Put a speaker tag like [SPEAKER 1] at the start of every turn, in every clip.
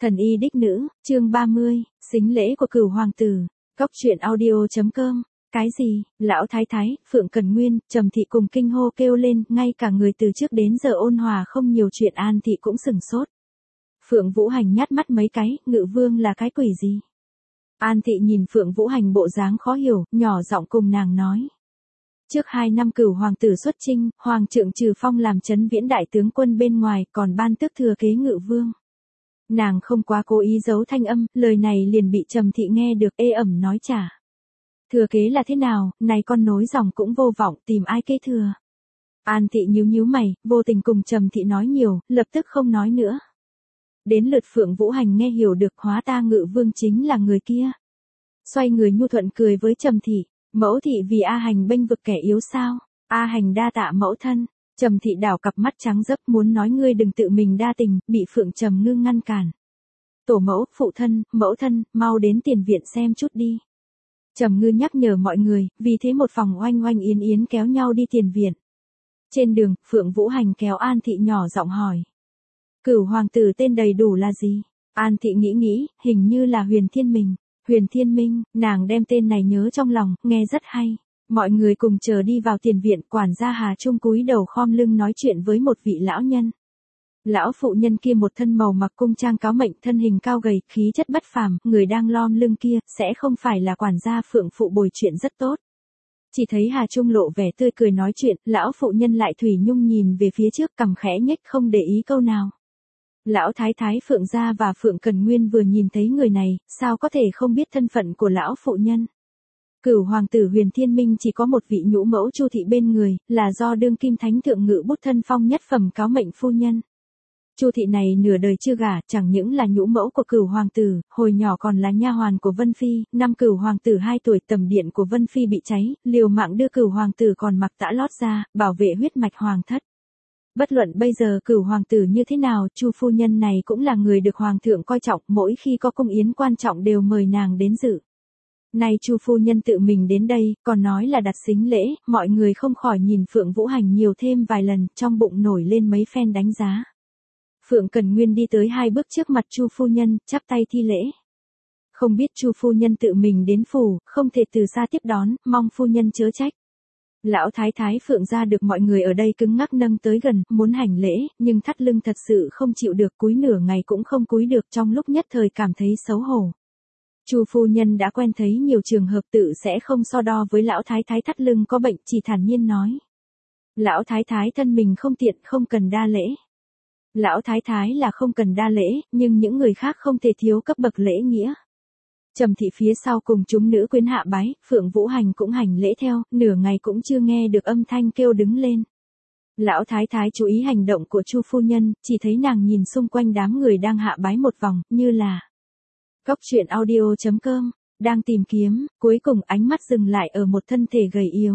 [SPEAKER 1] Thần y đích nữ, chương 30, sính lễ của cửu hoàng tử. Cóc truyện audio.com. Cái gì? Lão thái thái, Phượng Cần Nguyên, Trầm thị cùng kinh hô kêu lên, ngay cả người từ trước đến giờ ôn hòa không nhiều chuyện An thị cũng sửng sốt. Phượng Vũ Hành nhát mắt mấy cái, Ngự vương là cái quỷ gì? An thị nhìn Phượng Vũ Hành bộ dáng khó hiểu, nhỏ giọng cùng nàng nói. Trước 2 năm cửu hoàng tử xuất chinh, hoàng trượng Trừ Phong làm trấn viễn đại tướng quân bên ngoài, còn ban tước thừa kế Ngự vương. Nàng không quá cố ý giấu thanh âm, lời này liền bị Trầm thị nghe được ê ẩm nói trả. Thừa kế là thế nào, này con nối dòng cũng vô vọng, tìm ai kế thừa. An thị nhíu mày, vô tình cùng Trầm thị nói nhiều, lập tức không nói nữa. Đến lượt Phượng Vũ Hành nghe hiểu được hóa ta Ngự vương chính là người kia. Xoay người nhu thuận cười với Trầm thị, mẫu thị vì A Hành bênh vực kẻ yếu sao, A Hành đa tạ mẫu thân. Trầm thị đảo cặp mắt trắng dấp muốn nói ngươi đừng tự mình đa tình, bị Phượng Trầm Ngư ngăn cản. Tổ mẫu, phụ thân, mẫu thân, mau đến tiền viện xem chút đi. Trầm Ngư nhắc nhở mọi người, vì thế một phòng oanh oanh yến yến kéo nhau đi tiền viện. Trên đường, Phượng Vũ Hành kéo An thị nhỏ giọng hỏi. Cửu hoàng tử tên đầy đủ là gì? An thị nghĩ, hình như là Huyền Thiên Minh. Huyền Thiên Minh, nàng đem tên này nhớ trong lòng, nghe rất hay. Mọi người cùng chờ đi vào tiền viện, quản gia Hà Trung cúi đầu khom lưng nói chuyện với một vị lão nhân. Lão phụ nhân kia một thân màu mặc cung trang cáo mệnh, thân hình cao gầy, khí chất bất phàm, người đang lom lưng kia, sẽ không phải là quản gia Phượng phụ bồi chuyện rất tốt. Chỉ thấy Hà Trung lộ vẻ tươi cười nói chuyện, lão phụ nhân lại thủy nhung nhìn về phía trước cằm khẽ nhếch không để ý câu nào. Lão thái thái Phượng gia và Phượng Cần Nguyên vừa nhìn thấy người này, sao có thể không biết thân phận của lão phụ nhân. Cửu hoàng tử Huyền Thiên Minh chỉ có một vị nhũ mẫu Chu thị bên người, là do đương kim thánh thượng Ngự bút thân phong nhất phẩm cáo mệnh phu nhân. Chu thị này nửa đời chưa gả, chẳng những là nhũ mẫu của cửu hoàng tử, hồi nhỏ còn là nha hoàn của Vân Phi, năm cửu hoàng tử 2 tuổi tầm điện của Vân Phi bị cháy, liều mạng đưa cửu hoàng tử còn mặc tã lót ra, bảo vệ huyết mạch hoàng thất. Bất luận bây giờ cửu hoàng tử như thế nào, Chu phu nhân này cũng là người được hoàng thượng coi trọng, mỗi khi có cung yến quan trọng đều mời nàng đến dự. Nay Chu phu nhân tự mình đến đây, còn nói là đặt sính lễ, mọi người không khỏi nhìn Phượng Vũ Hành nhiều thêm vài lần, trong bụng nổi lên mấy phen đánh giá. Phượng Cần Nguyên đi tới 2 bước trước mặt Chu phu nhân, chắp tay thi lễ. Không biết Chu phu nhân tự mình đến phủ, không thể từ xa tiếp đón, mong phu nhân chớ trách. Lão thái thái Phượng gia được mọi người ở đây cứng ngắc nâng tới gần, muốn hành lễ, nhưng thắt lưng thật sự không chịu được, cúi nửa ngày cũng không cúi được, trong lúc nhất thời cảm thấy xấu hổ. Chu phu nhân đã quen thấy nhiều trường hợp tự sẽ không so đo với lão thái thái thắt lưng có bệnh, chỉ thản nhiên nói. Lão thái thái thân mình không tiện, không cần đa lễ. Lão thái thái là không cần đa lễ, nhưng những người khác không thể thiếu cấp bậc lễ nghĩa. Trầm thị phía sau cùng chúng nữ quyến hạ bái, Phượng Vũ Hành cũng hành lễ theo, nửa ngày cũng chưa nghe được âm thanh kêu đứng lên. Lão thái thái chú ý hành động của Chu phu nhân, chỉ thấy nàng nhìn xung quanh đám người đang hạ bái một vòng, như là Cóc truyện audio.com, đang tìm kiếm, cuối cùng ánh mắt dừng lại ở một thân thể gầy yếu.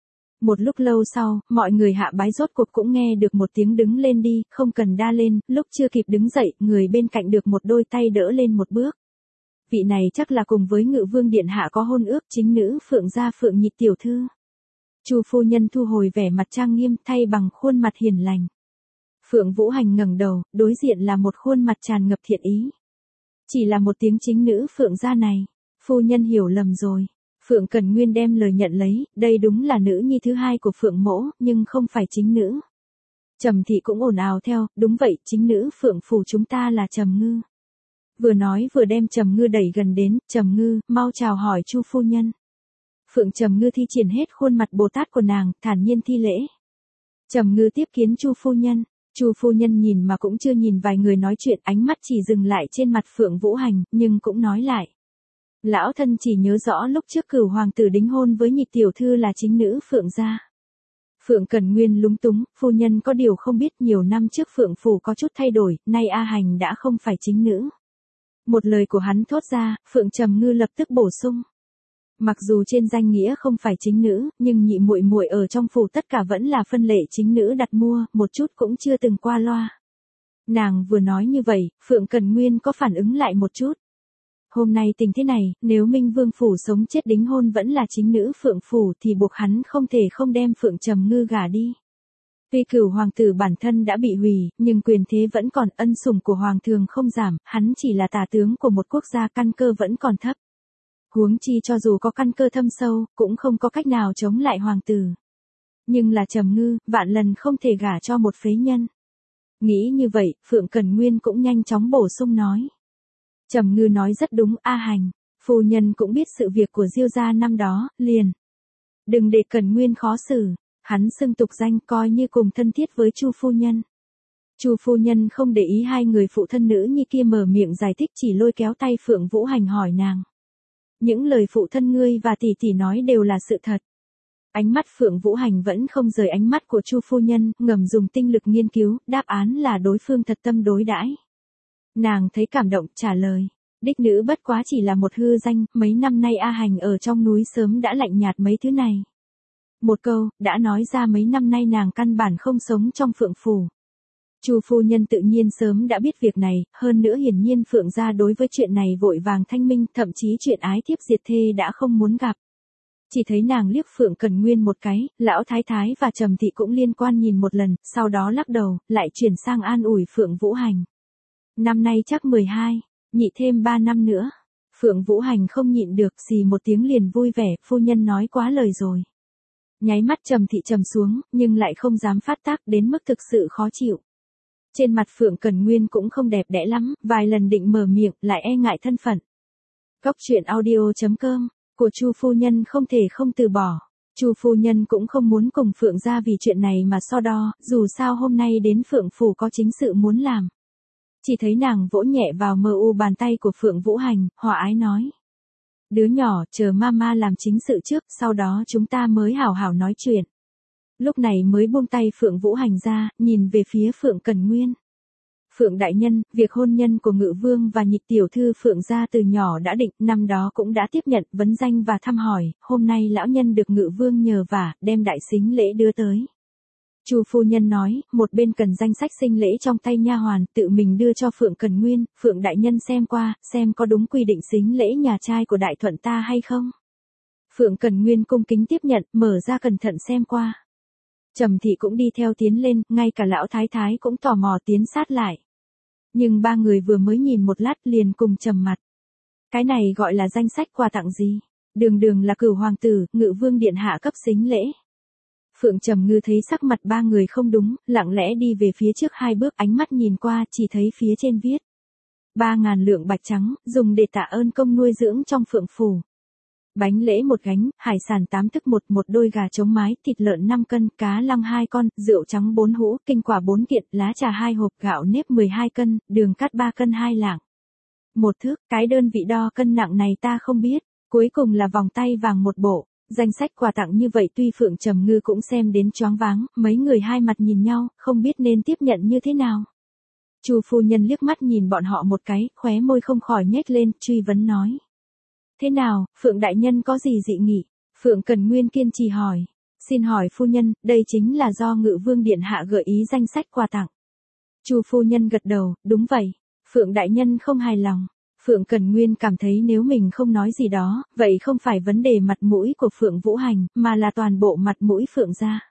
[SPEAKER 1] Một lúc lâu sau, mọi người hạ bái rốt cuộc cũng nghe được một tiếng đứng lên đi, không cần đa lên, lúc chưa kịp đứng dậy, người bên cạnh được một đôi tay đỡ lên một bước. Vị này chắc là cùng với Ngự vương điện hạ có hôn ước, chính nữ Phượng gia Phượng Nhị tiểu thư. Chu phu nhân thu hồi vẻ mặt trang nghiêm, thay bằng khuôn mặt hiền lành. Phượng Vũ Hành ngẩng đầu, đối diện là một khuôn mặt tràn ngập thiện ý. Chỉ là một tiếng chính nữ Phượng gia này, phu nhân hiểu lầm rồi. Phượng Cần Nguyên đem lời nhận lấy, đây đúng là nữ nhi thứ 2 của Phượng mỗ, nhưng không phải chính nữ. Trầm thị cũng ồn ào theo, đúng vậy, chính nữ Phượng phủ chúng ta là Trầm Ngư. Vừa nói vừa đem Trầm Ngư đẩy gần đến, Trầm Ngư, mau chào hỏi Chu phu nhân. Phượng Trầm Ngư thi triển hết khuôn mặt Bồ Tát của nàng, thản nhiên thi lễ. Trầm Ngư tiếp kiến Chu phu nhân. Chu phu nhân nhìn mà cũng chưa nhìn vài người nói chuyện, ánh mắt chỉ dừng lại trên mặt Phượng Vũ Hành, nhưng cũng nói lại. Lão thân chỉ nhớ rõ lúc trước cửu hoàng tử đính hôn với Nhị tiểu thư là chính nữ Phượng gia. Phượng Cần Nguyên lúng túng, phu nhân có điều không biết nhiều năm trước Phượng phủ có chút thay đổi, nay A Hành đã không phải chính nữ. Một lời của hắn thốt ra, Phượng Trầm Ngư lập tức bổ sung. Mặc dù trên danh nghĩa không phải chính nữ, nhưng nhị muội muội ở trong phủ tất cả vẫn là phân lệ chính nữ đặt mua, một chút cũng chưa từng qua loa. Nàng vừa nói như vậy, Phượng Cần Nguyên có phản ứng lại một chút. Hôm nay tình thế này, nếu Minh Vương phủ sống chết đính hôn vẫn là chính nữ Phượng phủ thì buộc hắn không thể không đem Phượng Trầm Ngư gả đi. Tuy Cửu hoàng tử bản thân đã bị hủy, nhưng quyền thế vẫn còn, ân sủng của hoàng thường không giảm, hắn chỉ là tả tướng của một quốc gia, căn cơ vẫn còn thấp. Huống chi cho dù có căn cơ thâm sâu, cũng không có cách nào chống lại hoàng tử. Nhưng là Trầm Ngư, vạn lần không thể gả cho một phế nhân. Nghĩ như vậy, Phượng Cẩn Nguyên cũng nhanh chóng bổ sung nói. Trầm Ngư nói rất đúng, A Hành, phu nhân cũng biết sự việc của Diêu gia năm đó, liền. Đừng để Cẩn Nguyên khó xử, hắn xưng tục danh coi như cùng thân thiết với Chu phu nhân. Chu phu nhân không để ý hai người phụ thân nữ nhi kia mở miệng giải thích, chỉ lôi kéo tay Phượng Vũ Hành hỏi nàng. Những lời phụ thân ngươi và tỷ tỷ nói đều là sự thật. Ánh mắt Phượng Vũ Hành vẫn không rời ánh mắt của Chu phu nhân, ngầm dùng tinh lực nghiên cứu, đáp án là đối phương thật tâm đối đãi. Nàng thấy cảm động, trả lời. Đích nữ bất quá chỉ là một hư danh, mấy năm nay A Hành ở trong núi sớm đã lạnh nhạt mấy thứ này. Một câu, đã nói ra mấy năm nay nàng căn bản không sống trong Phượng phủ. Chu phu nhân tự nhiên sớm đã biết việc này, hơn nữa hiển nhiên Phượng gia đối với chuyện này vội vàng thanh minh, thậm chí chuyện ái thiếp diệt thê đã không muốn gặp. Chỉ thấy nàng liếc Phượng Cẩn Nguyên một cái, lão thái thái và Trầm thị cũng liên quan nhìn một lần, sau đó lắc đầu, lại chuyển sang an ủi Phượng Vũ Hành. Năm nay chắc 12, nhị thêm 3 năm nữa. Phượng Vũ Hành không nhịn được, xì một tiếng liền vui vẻ, phu nhân nói quá lời rồi. Nháy mắt Trầm thị trầm xuống, nhưng lại không dám phát tác đến mức thực sự khó chịu. Trên mặt Phượng Cẩn Nguyên cũng không đẹp đẽ lắm, vài lần định mở miệng, lại e ngại thân phận. Góc truyện audio.com của Chu phu nhân không thể không từ bỏ. Chu phu nhân cũng không muốn cùng Phượng gia vì chuyện này mà so đo, dù sao hôm nay đến Phượng phủ có chính sự muốn làm. Chỉ thấy nàng vỗ nhẹ vào mờ u bàn tay của Phượng Vũ Hành, hòa ái nói. Đứa nhỏ, chờ mama làm chính sự trước, sau đó chúng ta mới hảo hảo nói chuyện. Lúc này mới buông tay Phượng Vũ Hành ra, nhìn về phía Phượng Cẩn Nguyên. Phượng đại nhân, việc hôn nhân của Ngự Vương và Nhịch tiểu thư Phượng gia từ nhỏ đã định, năm đó cũng đã tiếp nhận vấn danh và thăm hỏi, hôm nay lão nhân được Ngự Vương nhờ vả, đem đại sính lễ đưa tới. Chu phu nhân nói, một bên cần danh sách sinh lễ trong tay nha hoàn, tự mình đưa cho Phượng Cẩn Nguyên, Phượng đại nhân xem qua, xem có đúng quy định sính lễ nhà trai của đại thuận ta hay không. Phượng Cẩn Nguyên cung kính tiếp nhận, mở ra cẩn thận xem qua. Trầm thị cũng đi theo tiến lên, ngay cả lão thái thái cũng tò mò tiến sát lại. Nhưng ba người vừa mới nhìn một lát liền cùng trầm mặt. Cái này gọi là danh sách quà tặng gì? Đường đường là Cửu hoàng tử, Ngự Vương điện hạ cấp sính lễ. Phượng Trầm Ngư thấy sắc mặt ba người không đúng, lặng lẽ đi về phía trước 2 bước, ánh mắt nhìn qua, chỉ thấy phía trên viết 3.000 lượng bạch trắng, dùng để tạ ơn công nuôi dưỡng trong Phượng phủ. Bánh lễ 1 gánh, hải sản 8 thức 1, đôi gà trống mái, thịt lợn 5 cân, cá lăng 2 con, rượu trắng 4 hũ, kinh quả 4 kiện, lá trà 2 hộp, gạo nếp 12 cân, đường cát 3 cân 2 lạng. 1 thước, cái đơn vị đo cân nặng này ta không biết. Cuối cùng là vòng tay vàng 1 bộ. Danh sách quà tặng như vậy tuy Phượng Trầm Ngư cũng xem đến choáng váng, mấy người hai mặt nhìn nhau, không biết nên tiếp nhận như thế nào. Chu phu nhân liếc mắt nhìn bọn họ một cái, khóe môi không khỏi nhếch lên, truy vấn nói. Thế nào, Phượng đại nhân có gì dị nghị? Phượng Cẩn Nguyên kiên trì hỏi. Xin hỏi phu nhân, đây chính là do Ngự Vương điện hạ gợi ý danh sách quà tặng. Chu phu nhân gật đầu, đúng vậy. Phượng đại nhân không hài lòng. Phượng Cẩn Nguyên cảm thấy nếu mình không nói gì đó, vậy không phải vấn đề mặt mũi của Phượng Vũ Hành, mà là toàn bộ mặt mũi Phượng gia.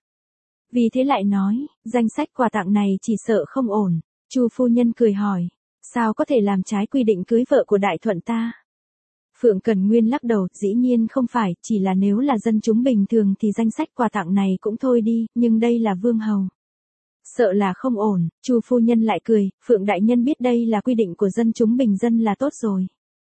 [SPEAKER 1] Vì thế lại nói, danh sách quà tặng này chỉ sợ không ổn. Chu phu nhân cười hỏi, sao có thể làm trái quy định cưới vợ của đại thuận ta? Phượng Cẩn Nguyên lắc đầu, dĩ nhiên không phải, chỉ là nếu là dân chúng bình thường thì danh sách quà tặng này cũng thôi đi, nhưng đây là vương hầu. Sợ là không ổn. Chu phu nhân lại cười, Phượng đại nhân biết đây là quy định của dân chúng bình dân là tốt rồi.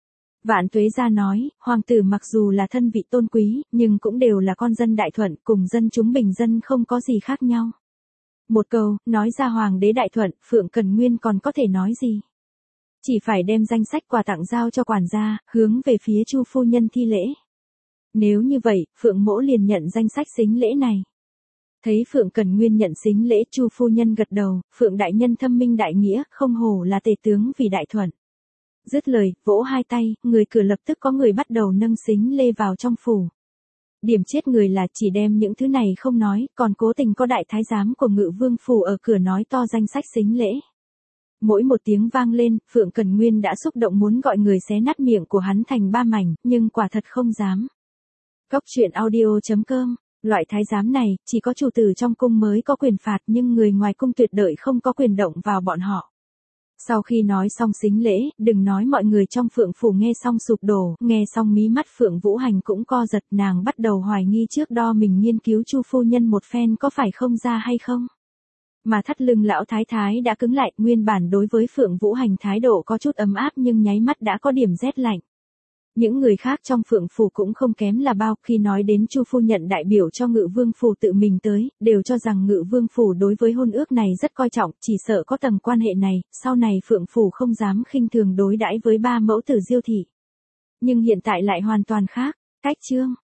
[SPEAKER 1] Vạn Tuế gia nói, hoàng tử mặc dù là thân vị tôn quý, nhưng cũng đều là con dân đại thuận, cùng dân chúng bình dân không có gì khác nhau. Một câu, nói ra hoàng đế đại thuận, Phượng Cẩn Nguyên còn có thể nói gì? Chỉ phải đem danh sách quà tặng giao cho quản gia, hướng về phía Chu phu nhân thi lễ. Nếu như vậy, Phượng mỗ liền nhận danh sách sính lễ này. Thấy Phượng Cẩn Nguyên nhận sính lễ, Chu phu nhân gật đầu, Phượng đại nhân thâm minh đại nghĩa, không hổ là tề tướng vì đại thuận. Dứt lời, vỗ 2 tay, người cửa lập tức có người bắt đầu nâng sính lê vào trong phủ. Điểm chết người là chỉ đem những thứ này không nói, còn cố tình có đại thái giám của Ngự Vương phủ ở cửa nói to danh sách sính lễ. Mỗi một tiếng vang lên, Phượng Cẩn Nguyên đã xúc động muốn gọi người xé nát miệng của hắn thành 3 mảnh, nhưng quả thật không dám. Góc truyện audio.com Loại thái giám này, chỉ có chủ tử trong cung mới có quyền phạt nhưng người ngoài cung tuyệt đối không có quyền động vào bọn họ. Sau khi nói xong sính lễ, đừng nói mọi người trong Phượng phủ nghe xong sụp đổ, nghe xong mí mắt Phượng Vũ Hành cũng co giật, nàng bắt đầu hoài nghi trước đo mình nghiên cứu Chu phu nhân một phen có phải không ra hay không. Mà thắt lưng lão thái thái đã cứng lại, nguyên bản đối với Phượng Vũ Hành thái độ có chút ấm áp nhưng nháy mắt đã có điểm rét lạnh. Những người khác trong Phượng phủ cũng không kém là bao, khi nói đến Chu phu nhận đại biểu cho Ngự Vương phủ tự mình tới, đều cho rằng Ngự Vương phủ đối với hôn ước này rất coi trọng, chỉ sợ có tầng quan hệ này, sau này Phượng phủ không dám khinh thường đối đãi với ba mẫu tử Diêu thị. Nhưng hiện tại lại hoàn toàn khác, cách chương